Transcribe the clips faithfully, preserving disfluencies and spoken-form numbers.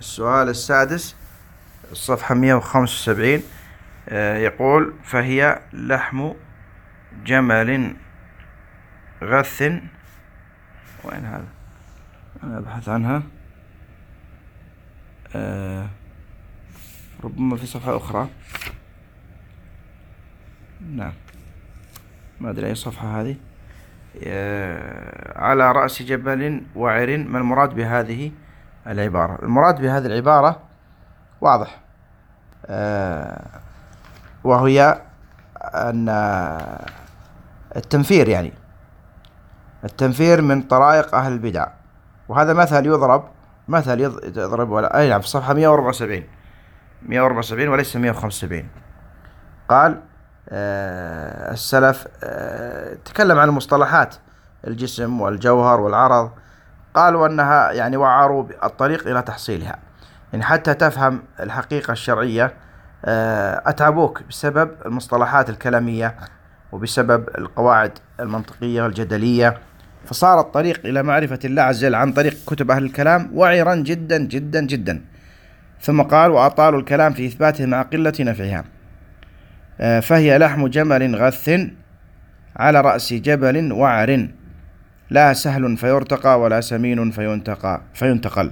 السؤال السادس، الصفحة مئة وخمسة وسبعين، يقول: فهي لحم جمل غث. وين هذا؟ أنا أبحث عنها. أه ربما في صفحة أخرى. نعم، ما أدري أي صفحة هذه. أه على رأس جبل وعر. ما المراد بهذه العبارة؟ المراد بهذه العبارة واضح، أه وهي أن التنفير، يعني التنفير من طرائق أهل البدع. وهذا مثل يضرب مثل يضرب ولا أي نعم في الصفحة مئة وأربعة وسبعين مئة وأربعة وسبعين وليس مئة وخمسة وسبعين. قال آه السلف آه تكلم عن المصطلحات الجسم والجوهر والعرض. قالوا أنها يعني وعروا الطريق إلى تحصيلها، يعني حتى تفهم الحقيقة الشرعية آه أتعبوك بسبب المصطلحات الكلامية وبسبب القواعد المنطقية والجدلية، فصار الطريق إلى معرفة الله عز وجل عن طريق كتب أهل الكلام وعرا جدا جدا جدا. ثم قال: وأطالوا الكلام في إثباته مع قلة نفعها. فهي لحم جمل غث على رأس جبل وعر، لا سهل فيرتقى ولا سمين فينتقى فينتقل.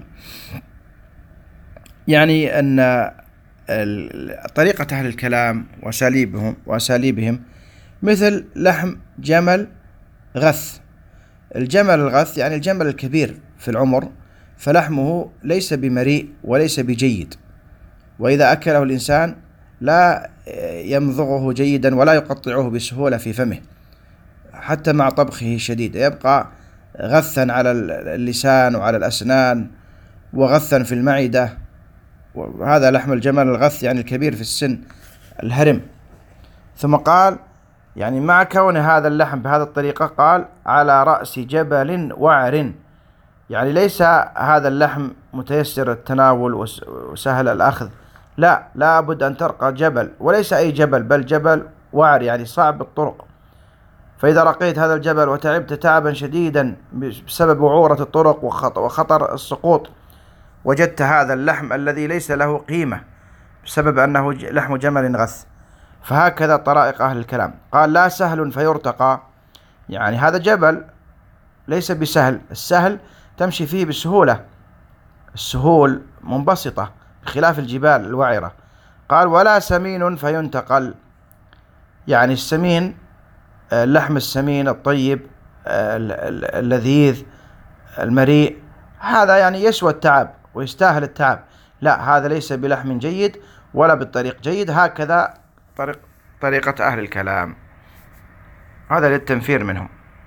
يعني أن طريقة أهل الكلام وأساليبهم وأساليبهم مثل لحم جمل غث. الجمل الغث يعني الجمل الكبير في العمر، فلحمه ليس بمريء وليس بجيد، وإذا أكله الإنسان لا يمضغه جيدا ولا يقطعه بسهولة في فمه حتى مع طبخه شديد، يبقى غثا على اللسان وعلى الأسنان وغثا في المعدة. وهذا لحم الجمل الغث يعني الكبير في السن الهرم. ثم قال: يعني مع كون هذا اللحم بهذه الطريقة، قال: على رأس جبل وعر، يعني ليس هذا اللحم متيسر التناول وسهل الأخذ، لا لا بد أن ترقى جبل، وليس أي جبل بل جبل وعر يعني صعب الطرق. فإذا رقيت هذا الجبل وتعبت تعبا شديدا بسبب وعورة الطرق وخطر السقوط، وجدت هذا اللحم الذي ليس له قيمة بسبب أنه لحم جمل غث. فهكذا طرائق أهل الكلام. قال: لا سهل فيرتقى، يعني هذا جبل ليس بسهل، السهل تمشي فيه بسهولة، السهول منبسطة بخلاف الجبال الوعرة. قال: ولا سمين فينتقل، يعني السمين اللحم السمين الطيب اللذيذ المريء، هذا يعني يسوى التعب ويستاهل التعب، لا هذا ليس بلحم جيد ولا بالطريق جيد. هكذا طريق طريقة أهل الكلام، هذا للتنفير منهم.